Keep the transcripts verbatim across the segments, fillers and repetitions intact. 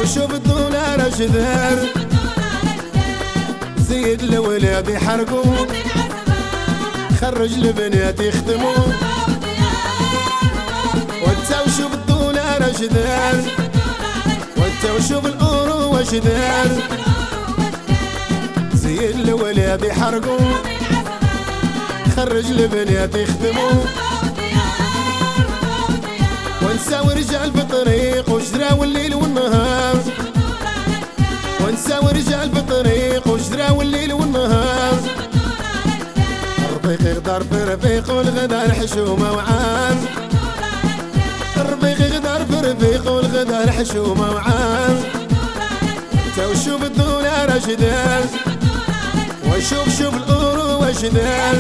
وشوف الدولار اش دار، زيد الولاد يحرقوا، خرج البنات يخدموا، وانت وشوف الدولار اش دار، وانت وشوف الاورو اش دار، زيد الولاد يحرقوا، خرج البنات يخدموا، ونساوي رجال بطريق وشراو الليل والنهار، ونساوي رجال بطريق وشراو الليل والنهار، الرفيق يغدر برفيق والغدار حشومه وعان، الرفيق يغدر برفيق والغدار حشومه وعان، انت وشوف الدولار اش دار، وشوف شوف الاورو اش دار،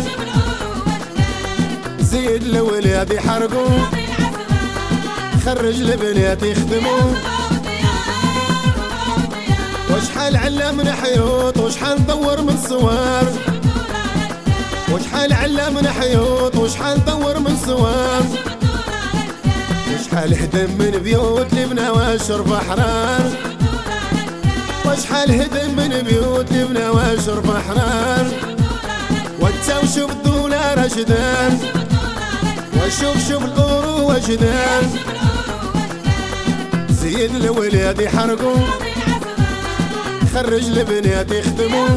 زيد الولاد يحرقوا، خرج البنات يخدموا، وشحال علمنا حيوط وشحال ندور من صوار، وشحال علمنا حيوط وشحال ندور من صوار، وشحال هدم من بيوت لبنا واشرب احرار، وشحال هدم من بيوت لبنا واشرب احرار، وانت وشوف الدولار اش دار، وشوف شوف الاورو اش دار، زيد الولاد يحرقوا، خرج البنات يخدموا،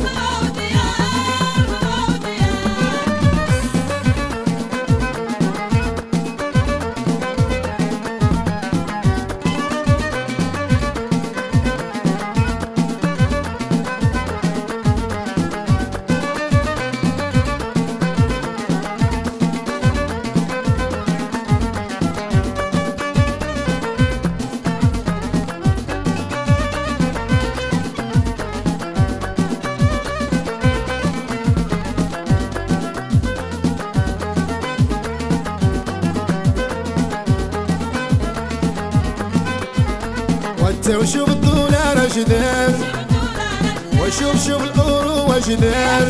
وانت وشوف الدولار اش دار، وشوف شوف الاورو اش دار،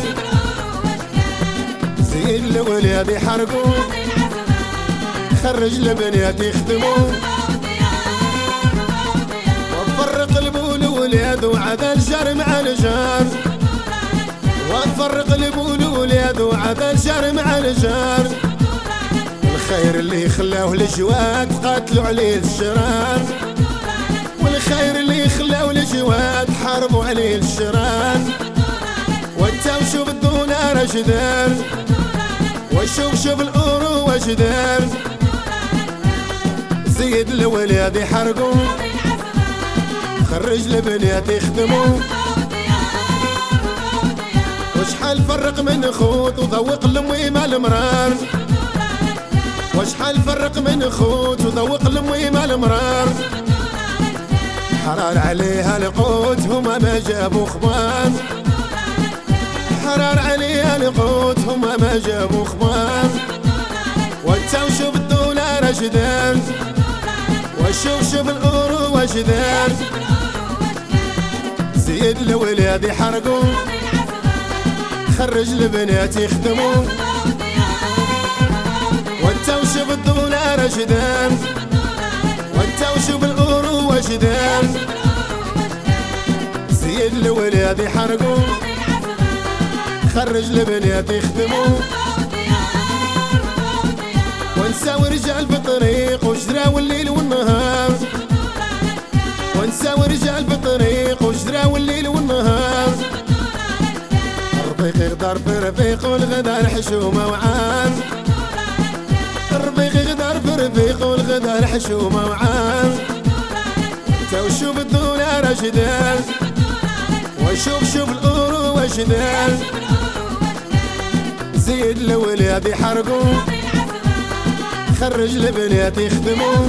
زيد الولاد يحرقوا، خرج البنات يخدموا، وفرق البو الولاد وعدا الجار مع الجار، وفرق البو الولاد وعدا الجار مع الجار، الخير اللي خلاوه الجواد قاتلوا عليه الشرار، والخير اللي خلاو الجواد حاربوا عليه الشرار، وانت وشوف الدولار اش دار، وشوف شوف الاورو اش دار، زيد الولاد يحرقوا، خرج البنات يخدموا، وشحال فرق من خوت وذوق المويم المرار، وشحال فرق من خوت وذوق المويم المرار، حرار عليها القوت هما ما جابوا خبار، حرار عليها القوت هما ما جابوا خبار، وانت وشوف الدولار اش دار، وشوف شوف الاورو اش دار، زيد الولاد يحرقوا، خرج البنات يخدموا، وانت وشوف الدولار اش دار، وانت وشوف الاورو اش دار، زيد الولاد يحرقوا، خرج البنات يخدموا، ونساوي رجال بطريق وشراو الليل والنهار، ونساوي رجال بطريق وشراو الليل والنهار، الرفيق يغدر برفيق والغدار حشومه وعان، الرفيق يغدر برفيق والغدار حشومه وعان، انت وشوف الدولار اش دار، وشوف شوف الاورو اش دار، زيد الولاد يحرقوا، خرج البنات يخدموا،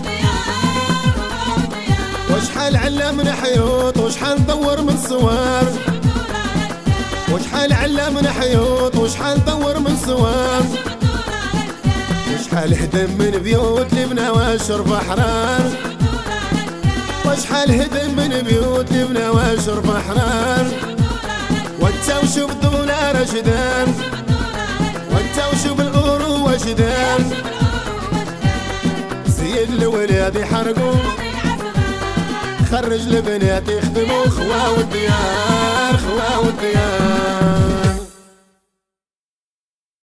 وشحال علمنا حيوط وشحال ندور من صوار، وشحال علمنا حيوط وشحال ندور من صوار، وشحال هدم من بيوت لبنا واشرب احرار، وشحال هدم من بيوت لبنا واشرب احرار، وانت وشوف الدولار اش دار، وانت وشوف الاورو اش دار، زيد الولاد يحرقوا، خرج البنات يخدموا خوا والديار خوا والديار.